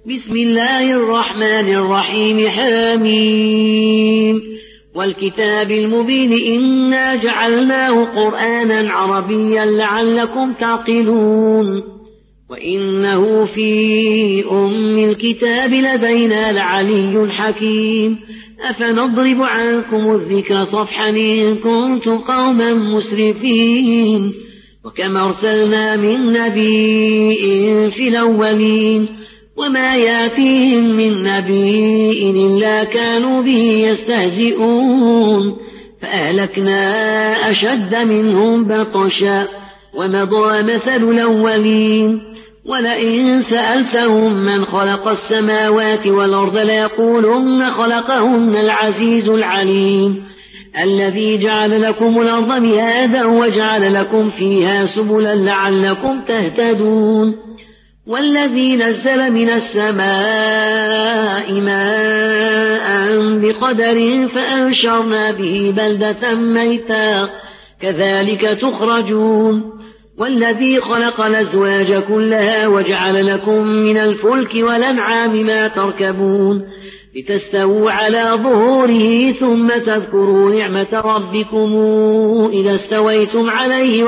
بسم الله الرحمن الرحيم حميم والكتاب المبين إنا جعلناه قرآنا عربيا لعلكم تعقلون وإنه في الكتاب لدينا لعلي حكيم أفنضرب عنكم الذكر صفحا إن كنتم قوما مسرفين وكم أرسلنا من نبي في الأولين وما يأتيهم من نبي إلا كانوا به يستهزئون فأهلكنا أشد منهم بطشا ومضى مثل الأولين ولئن سألتهم من خلق السماوات والأرض ليقولن خلقهن العزيز العليم الذي جعل لكم الأرض مهادا وجعل لكم فيها سبلا لعلكم تهتدون والذي نزل من السماء ماء بقدر فأنشرنا به بلدة ميتا كذلك تخرجون والذي خلق الأزواج كلها وجعل لكم من الفلك والأنعام ما تركبون لتستووا على ظهوره ثم تذكروا نعمة ربكم إذا استويتم عليه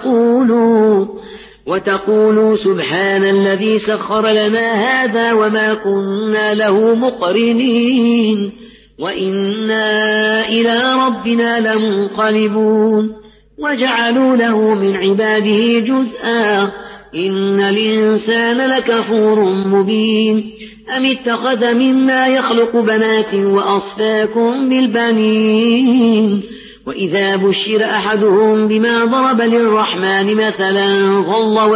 وتقولوا سبحان الذي سخر لنا هذا وما كنا له مقرنين وإنا إلى ربنا لمنقلبون وجعلوا له من عباده جزءا إن الإنسان لكفور مبين أم اتخذ مما يخلق بنات وأصفاكم بالبنين وإذا بشر أحدهم بما ضرب للرحمن مثلا ظل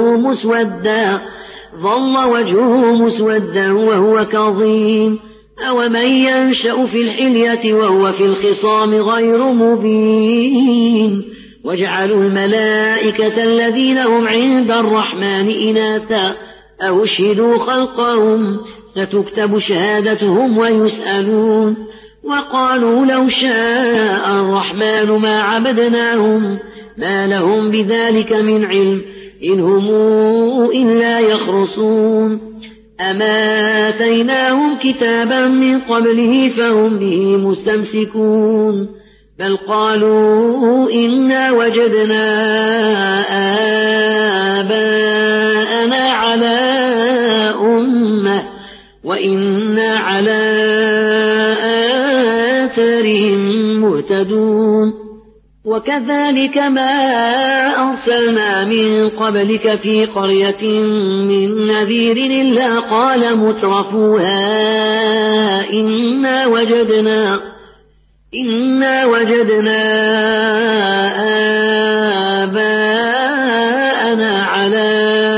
وجهه مسودا وهو كظيم أومن ينشأ في الحلية وهو في الخصام غير مبين وجعلوا الملائكة الذين هم عند الرحمن إناثا أو اشهدوا خلقهم ستكتب شهادتهم ويسألون وقالوا لو شاء الرحمن ما عبدناهم ما لهم بذلك من علم إن هم إلا يخرصون أما آتيناهم كتابا من قبله فهم به مستمسكون بل قالوا إنا وجدنا آباءنا على أمة وإنا على آثارهم مهتدون وكذلك ما أرسلنا من قبلك في قرية من نذير إلا قال مترفوها إنا وجدنا آباءنا على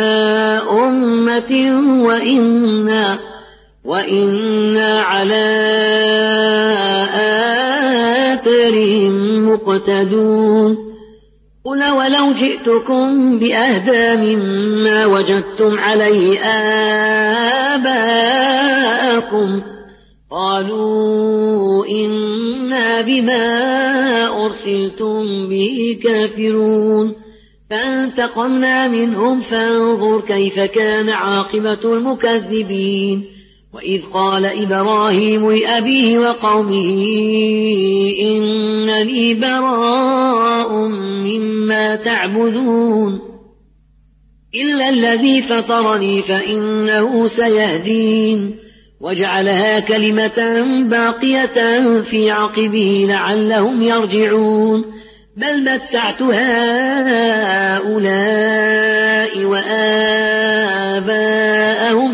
أمة وإنا على آثارهم مقتدون قل ولو جئتكم بأهدى مما وجدتم عليه آباءكم قالوا إنا بما أرسلتم به كافرون فانتقمنا منهم فانظر كيف كان عاقبة المكذبين وإذ قال إبراهيم لأبيه وقومه إنني براء مما تعبدون إلا الذي فطرني فإنه سيهدين وجعلها كلمة باقية في عقبه لعلهم يرجعون بل متعت هؤلاء وآباءهم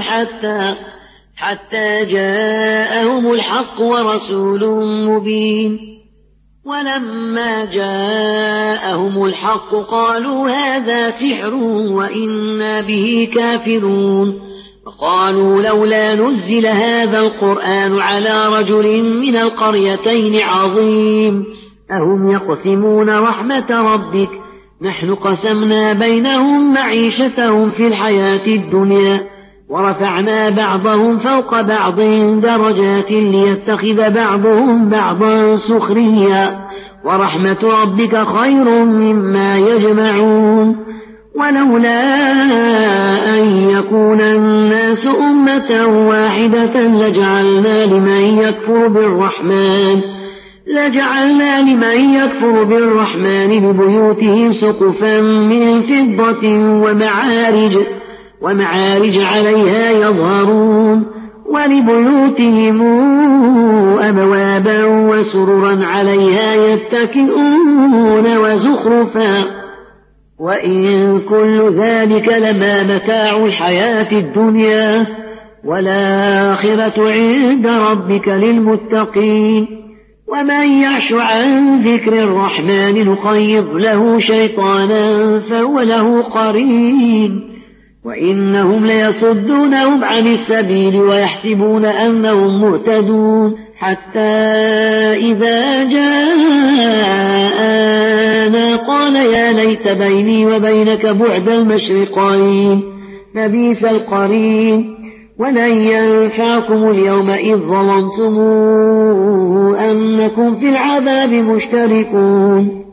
حتى جاءهم الحق ورسول مبين ولما جاءهم الحق قالوا هذا سحر وإنا به كافرون وقالوا لولا نزل هذا القرآن على رجل من القريتين عظيم أهم يقسمون رحمة ربك نحن قسمنا بينهم معيشتهم في الحياة الدنيا ورفعنا بعضهم فوق بعض درجات ليتخذ بعضهم بعضا سخريا ورحمة ربك خير مما يجمعون ولولا أن يكون الناس أمة واحدة لجعلنا لمن يكفر بالرحمن لبيوتهم سقفا من فضة ومعارج عليها يظهرون ولبيوتهم أبوابا وسررا عليها يتكئون وزخرفا وإن كل ذلك لما متاع الحياة الدنيا والآخرة عند ربك للمتقين ومن يعش عن ذكر الرحمن نقيض له شيطانا فهو له قرين وإنهم ليصدونهم عن السبيل ويحسبون أنهم مهتدون حتى إذا جاءنا قال يا ليت بيني وبينك بعد المشرقين فبئس القرين ولن ينفعكم اليوم إذ ظلمتم أنكم في العذاب مشتركون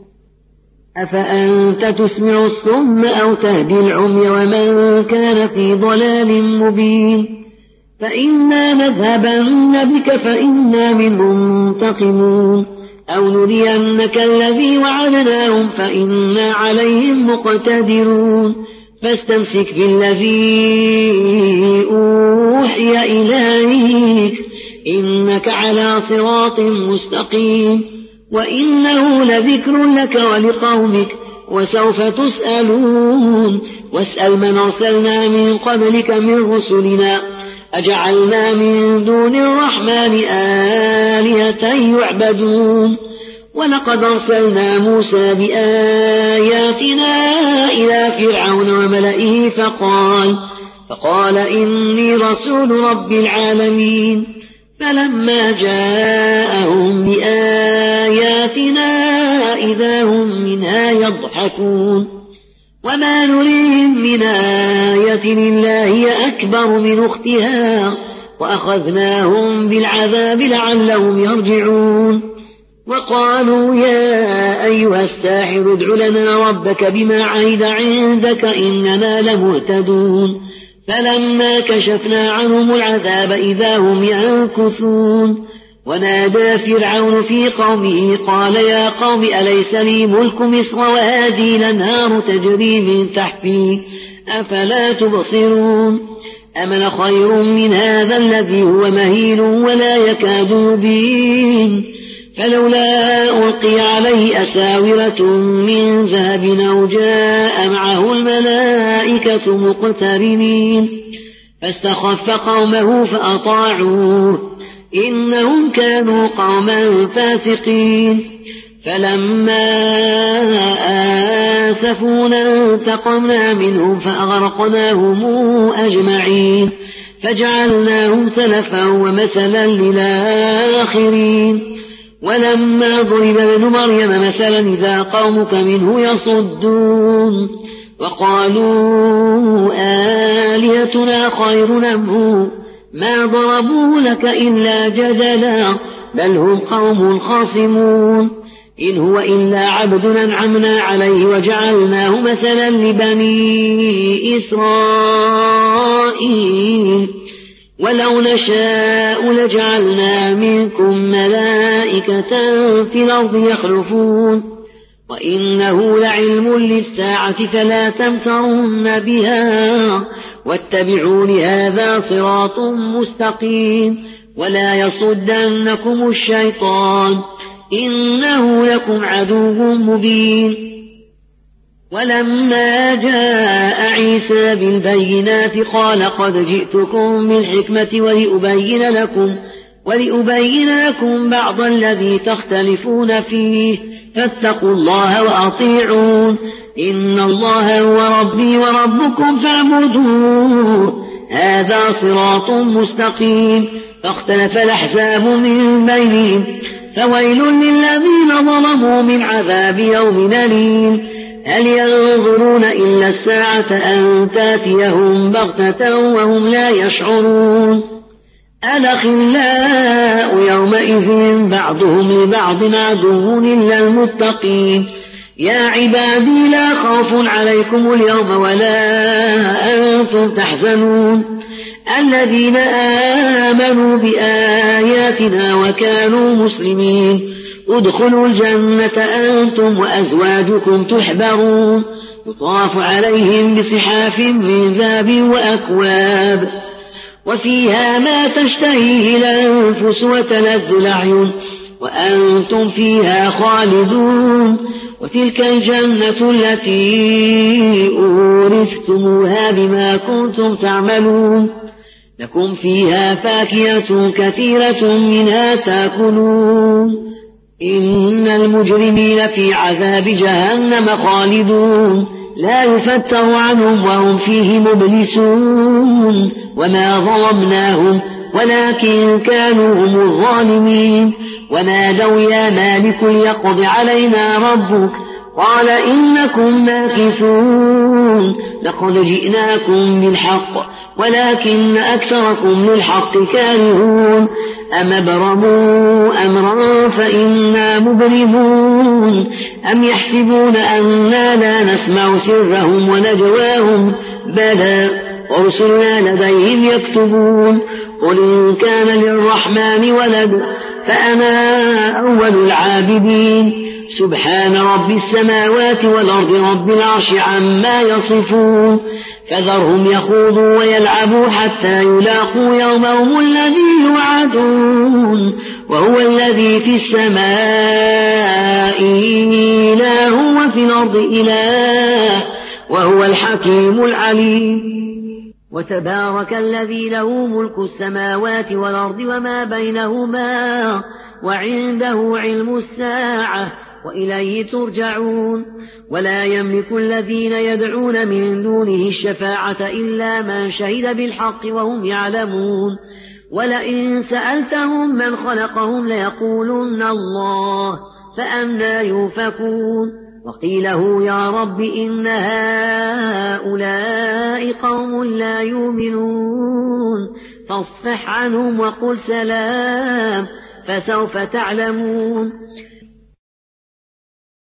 أفأنت تسمع الصم أو تهدي العمي ومن كان في ضلال مبين فإنا نذهبن بك فإنا منهم منتقمون أو نرينك الذي وعدناهم فإنا عليهم مقتدرون فاستمسك بالذي أوحي إليك إنك على صراط مستقيم وإنه لذكر لك ولقومك وسوف تسألون واسأل من أرسلنا من قبلك من رسلنا أجعلنا من دون الرحمن آلهة يعبدون ولقد أرسلنا موسى بآياتنا إلى فرعون وملئه فقال إني رسول رب العالمين فلما جاءهم بآياتنا إذا هم منها يضحكون وما نريهم من آية إلا هي أكبر من أختها وأخذناهم بالعذاب لعلهم يرجعون وقالوا يا أيها الساحر ادع لنا ربك بما عهد عندك إننا لمهتدون فلما كشفنا عنهم العذاب إذا هم ينكثون ونادى فرعون في قومه قال يا قوم أليس لي ملك مصر وهذه الأنهار تجري من تحتي أفلا تبصرون أمن خير من هذا الذي هو مهين ولا يكاد يبين فلولا ألقي عليه أساورة من ذهب أو جاء معه الملائكة مقترنين فاستخف قومه فأطاعوه إنهم كانوا قوما فاسقين فلما آسفونا انتقمنا منهم فأغرقناهم أجمعين فجعلناهم سلفا ومثلا للآخرين ولما ضرب ابن مريم مثلا إذا قومك منه يصدون وقالوا آلهتنا خير أم هو ما ضربوه لك إلا جدلا بل هم قوم خاصمون إن هو إلا عبد أنعمنا عليه وجعلناه مثلا لبني إسرائيل ولو نشاء لجعلنا منكم ملائكة في الأرض يخلفون وإنه لعلم للساعة فلا تمترن بها واتبعون هذا صراط مستقيم ولا يصدنكم الشيطان إنه لكم عدو مبين ولما جاء عيسى بالبينات قال قد جئتكم بالحكمة ولأبين لكم بعض الذي تختلفون فيه فاتقوا الله وأطيعون إن الله هو ربي وربكم فاعبدوه هذا صراط مستقيم فاختلف الأحزاب من بينهم فويل للذين ظلموا من عذاب يوم أليم هل ينظرون إلا الساعة أن تأتيهم بغتة وهم لا يشعرون الأخلاء يومئذ بعضهم لبعض عدو إلا المتقين يا عبادي لا خوف عليكم اليوم ولا أنتم تحزنون الذين آمنوا بآياتنا وكانوا مسلمين ادخلوا الجنة أنتم وأزواجكم تحبرون يطاف عليهم بصحاف من ذهب وأكواب وفيها ما تشتهيه الأنفس وتلذ الأعين وأنتم فيها خالدون وتلك الجنة التي أورثتموها بما كنتم تعملون لكم فيها فاكهة كثيرة منها تأكلون إن المجرمين في عذاب جهنم خالدون لا يفتر عنهم وهم فيه مبلسون وما ظلمناهم ولكن كانوا هم الظالمين ونادوا يا مالك ليقض علينا ربك قال إنكم ماكثون لقد جئناكم بالحق ولكن أكثركم للحق كارهون أم أبرموا أمرا فإنا مبرمون أم يحسبون أنا لا نسمع سرهم ونجواهم بلى ورسلنا لديهم يكتبون قل إن كان للرحمن ولد فأنا أول العابدين سبحان رب السماوات والأرض رب العرش عما يصفون فذرهم يخوضوا ويلعبوا حتى يلاقوا يومهم الذي يوعدون وهو الذي في السماء إله وفي الأرض إله وهو الحكيم العليم وتبارك الذي له ملك السماوات والأرض وما بينهما وعنده علم الساعة وإليه ترجعون ولا يملك الذين يدعون من دونه الشفاعة إلا من شهد بالحق وهم يعلمون ولئن سألتهم من خلقهم ليقولن الله فأنى يؤفكون وقيله يا رب إن هؤلاء قوم لا يؤمنون فاصفح عنهم وقل سلام فسوف تعلمون